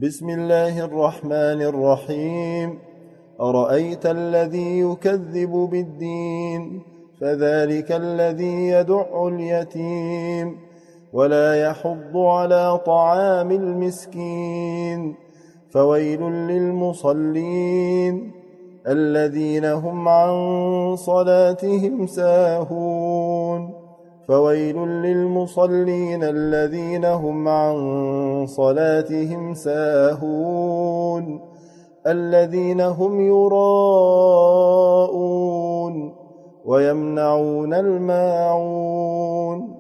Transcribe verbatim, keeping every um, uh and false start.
بسم الله الرحمن الرحيم أرأيت الذي يكذب بالدين فذلك الذي يدع اليتيم ولا يحض على طعام المسكين فويل للمصلين الذين هم عن صلاتهم ساهون فويل للمصلين الذين هم عن صلاتهم ساهون الذين هم يراءون ويمنعون الماعون